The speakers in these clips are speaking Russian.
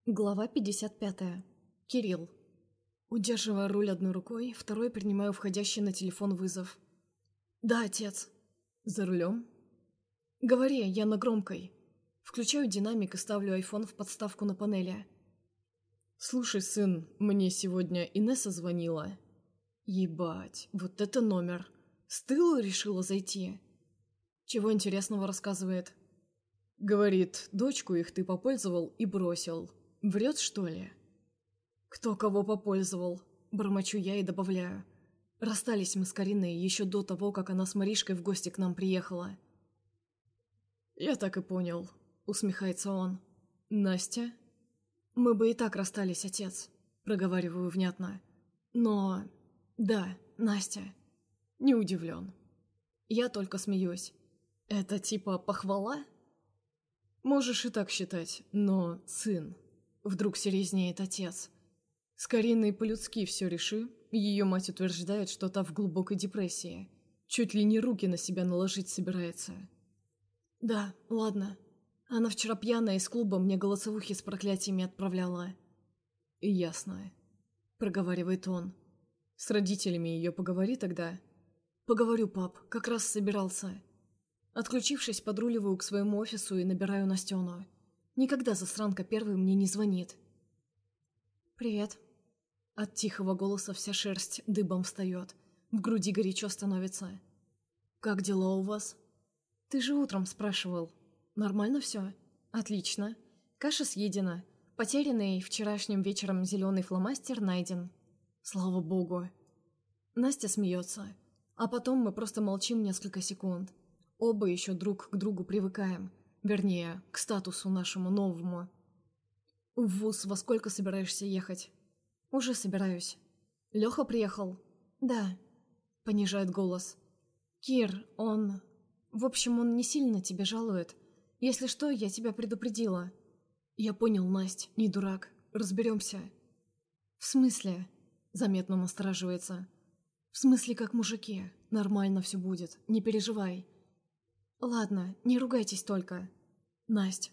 Глава 55. Кирилл. Удерживая руль одной рукой, второй принимаю входящий на телефон вызов. «Да, отец». «За рулем?» «Говори, я на громкой». Включаю динамик и ставлю айфон в подставку на панели. «Слушай, сын, мне сегодня Инесса звонила». «Ебать, вот это номер. С тылу решила зайти?» «Чего интересного рассказывает?» Говорит, дочку их ты попользовал и бросил. Врет, что ли? «Кто кого попользовал?» Бормочу я и добавляю. «Расстались мы с Кариной еще до того, как она с Маришкой в гости к нам приехала». «Я так и понял», — усмехается он. «Настя?» «Мы бы и так расстались, отец», — проговариваю внятно. «Но... да, Настя». Не удивлен. Я только смеюсь. «Это типа похвала?» «Можешь и так считать, но, сын...» Вдруг серьезнеет отец. «С Кариной по-людски все реши. Ее мать утверждает, что та в глубокой депрессии. Чуть ли не руки на себя наложить собирается». «Да, ладно. Она вчера пьяная из клуба мне голосовухи с проклятиями отправляла». «Ясно», — проговаривает он. «С родителями ее поговори тогда». «Поговорю, пап, как раз собирался». Отключившись, подруливаю к своему офису и набираю Настену. Никогда засранка первой мне не звонит. «Привет». От тихого голоса вся шерсть дыбом встает. В груди горячо становится. «Как дела у вас?» «Ты же утром спрашивал. Нормально все?» «Отлично. Каша съедена. Потерянный вчерашним вечером зеленый фломастер найден. Слава богу». Настя смеется. А потом мы просто молчим несколько секунд. Оба еще друг к другу привыкаем. Вернее, к статусу нашему новому. «В вуз во сколько собираешься ехать?» «Уже собираюсь». «Леха приехал?» «Да», — понижает голос. «Кир, он... В общем, он не сильно тебя жалует. Если что, я тебя предупредила». «Я понял, Насть, не дурак. Разберемся». «В смысле?» — заметно настораживается. «В смысле, как мужики. Нормально все будет. Не переживай». «Ладно, не ругайтесь только». «Насть».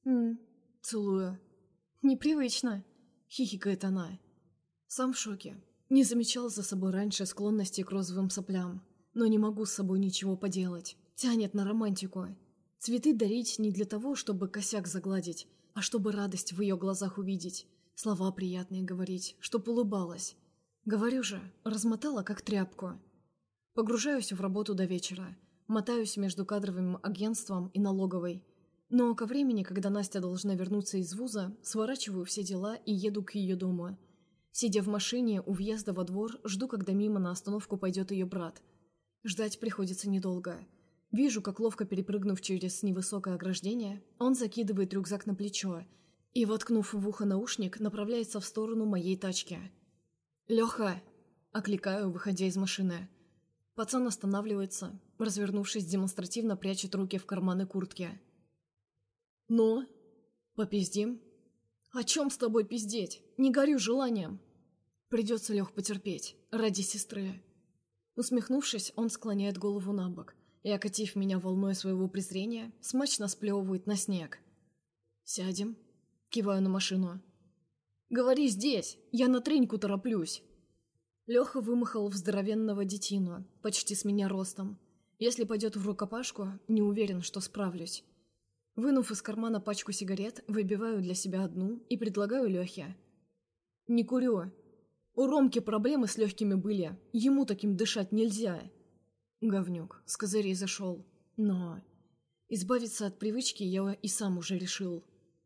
Целую. «Непривычно», — хихикает она. Сам в шоке. Не замечал за собой раньше склонности к розовым соплям. Но не могу с собой ничего поделать. Тянет на романтику. Цветы дарить не для того, чтобы косяк загладить, а чтобы радость в ее глазах увидеть. Слова приятные говорить, чтоб улыбалась. Говорю же, размотала как тряпку. Погружаюсь в работу до вечера. Мотаюсь между кадровым агентством и налоговой. Но ко времени, когда Настя должна вернуться из вуза, сворачиваю все дела и еду к ее дому. Сидя в машине у въезда во двор, жду, когда мимо на остановку пойдет ее брат. Ждать приходится недолго. Вижу, как, ловко перепрыгнув через невысокое ограждение, он закидывает рюкзак на плечо и, воткнув в ухо наушник, направляется в сторону моей тачки. «Леха!» – окликаю, выходя из машины. Пацан останавливается, развернувшись, демонстративно прячет руки в карманы куртки. «Ну? Попиздим?» «О чем с тобой пиздеть? Не горю желанием!» «Придется, Лех, потерпеть. Ради сестры». Усмехнувшись, он склоняет голову на бок и, окатив меня волной своего презрения, смачно сплевывает на снег. «Сядем?» – киваю на машину. «Говори здесь! Я на треньку тороплюсь!» Леха вымахал в здоровенного детину, почти с меня ростом. Если пойдет в рукопашку, не уверен, что справлюсь. Вынув из кармана пачку сигарет, выбиваю для себя одну и предлагаю Лехе. «Не курю. У Ромки проблемы с легкими были. Ему таким дышать нельзя». Говнюк, с козырей зашел. Но избавиться от привычки я и сам уже решил.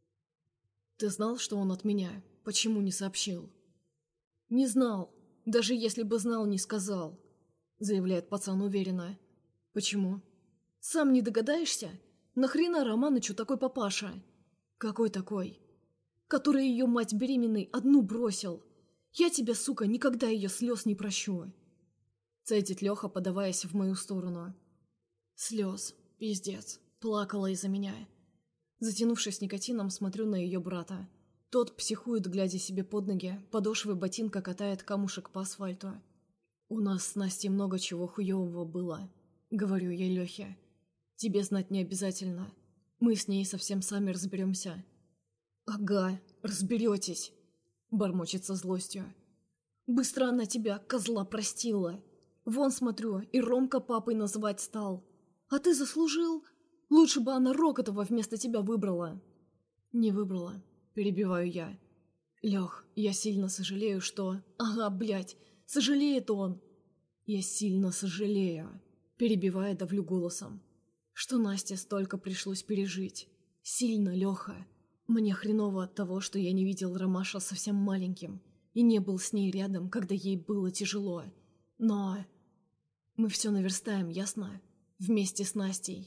«Ты знал, что он от меня? Почему не сообщил?» «Не знал. Даже если бы знал, не сказал», — заявляет пацан уверенно. «Почему?» «Сам не догадаешься? Нахрена Романычу такой папаша?» «Какой такой?» «Который ее мать беременной одну бросил. Я тебя, сука, никогда ее слез не прощу». Цедит Леха, подаваясь в мою сторону. Слез, пиздец, плакала из-за меня. Затянувшись никотином, смотрю на ее брата. Тот психует, глядя себе под ноги, подошвы ботинка катает камушек по асфальту. «У нас с Настей много чего хуевого было», — говорю я Лехе. «Тебе знать не обязательно. Мы с ней совсем сами разберемся». «Ага», разберетесь!» Бормочет со злостью. «Быстро она тебя, козла, простила. Вон, смотрю, и Ромка папой называть стал. А ты заслужил? Лучше бы она Рокотова вместо тебя выбрала». «Не выбрала», — перебиваю я. «Лёх, я сильно сожалею, что...» «Ага, блядь, сожалеет он!» «Я сильно сожалею», — перебивая, давлю голосом, «что Насте столько пришлось пережить. Сильно, Лёха. Мне хреново от того, что я не видел Ромаша совсем маленьким и не был с ней рядом, когда ей было тяжело. Но мы все наверстаем, ясно? Вместе с Настей».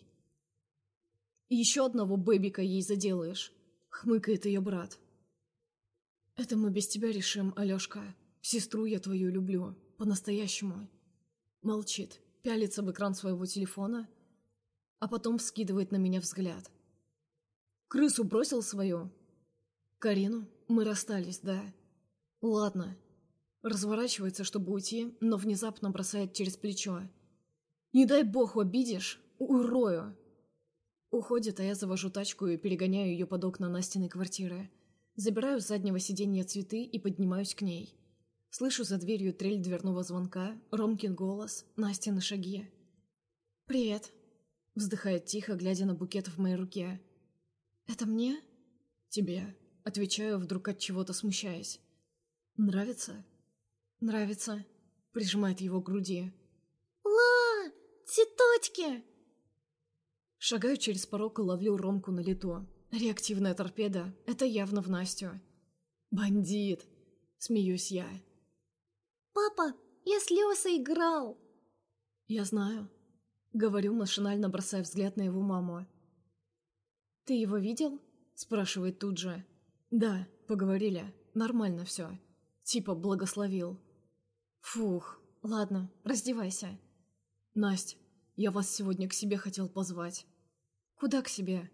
«Еще одного бэбика ей заделаешь», — хмыкает ее брат. «Это мы без тебя решим, Алешка. Сестру я твою люблю. По-настоящему». Молчит, пялится в экран своего телефона, а потом вскидывает на меня взгляд. «Крысу бросил свою?» «Карину? Мы расстались, да». «Ладно». Разворачивается, чтобы уйти, но внезапно бросает через плечо. «Не дай бог обидишь, урою». Уходит, а я завожу тачку и перегоняю ее под окна Настиной квартиры. Забираю с заднего сиденья цветы и поднимаюсь к ней. Слышу за дверью трель дверного звонка, Ромкин голос, Настины шаги. «Привет», — вздыхает тихо, глядя на букет в моей руке. «Это мне?» «Тебе», — отвечаю, вдруг от чего-то смущаясь. «Нравится?» «Нравится», — прижимает его к груди. «Ла, цветочки!» Шагаю через порог и ловлю Ромку на лету. Реактивная торпеда — это явно в Настю. «Бандит!» — смеюсь я. «Папа, я с Лёсой играл!» «Я знаю», — говорю, машинально бросая взгляд на его маму. «Ты его видел?» — спрашивает тут же. «Да, поговорили. Нормально все. Типа благословил». «Фух, ладно, раздевайся». «Насть, я вас сегодня к себе хотел позвать». «Куда к себе?»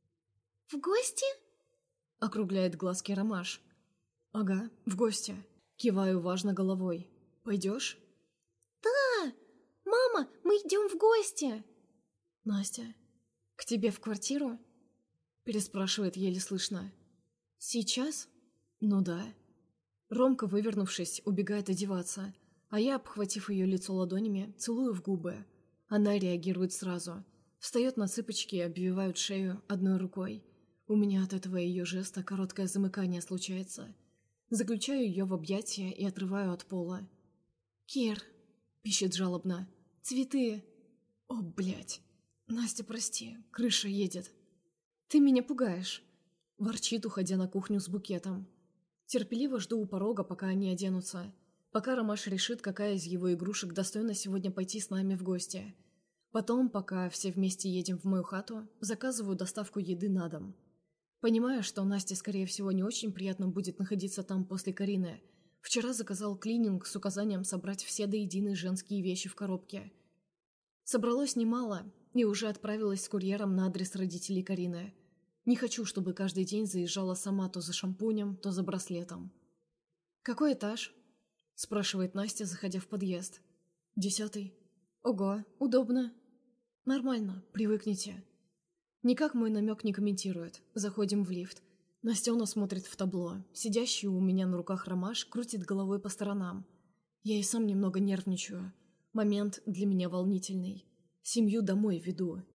«В гости?» — округляет глазки Ромаш. «Ага, в гости». Киваю важно головой. «Пойдешь?» «Да! Мама, мы идем в гости!» «Настя, к тебе в квартиру?» Переспрашивает еле слышно. «Сейчас?» «Ну да». Ромка, вывернувшись, убегает одеваться, а я, обхватив ее лицо ладонями, целую в губы. Она реагирует сразу. Встает на цыпочки и обвивает шею одной рукой. У меня от этого ее жеста короткое замыкание случается. Заключаю ее в объятия и отрываю от пола. «Кир!» – пищит жалобно. «Цветы!» «О, блядь! Настя, прости, крыша едет!» «Ты меня пугаешь!» – ворчит, уходя на кухню с букетом. Терпеливо жду у порога, пока они оденутся. Пока Ромаш решит, какая из его игрушек достойна сегодня пойти с нами в гости. Потом, пока все вместе едем в мою хату, заказываю доставку еды на дом. Понимая, что Насте, скорее всего, не очень приятно будет находиться там после Карины, вчера заказал клининг с указанием собрать все до единой женские вещи в коробке. Собралось немало, и уже отправилась с курьером на адрес родителей Карины. Не хочу, чтобы каждый день заезжала сама то за шампунем, то за браслетом. «Какой этаж?» – спрашивает Настя, заходя в подъезд. 10. «Ого, удобно». «Нормально, привыкните». Никак мой намек не комментирует. Заходим в лифт. Настена смотрит в табло. Сидящий у меня на руках Ромаш крутит головой по сторонам. Я и сам немного нервничаю. Момент для меня волнительный. Семью домой веду.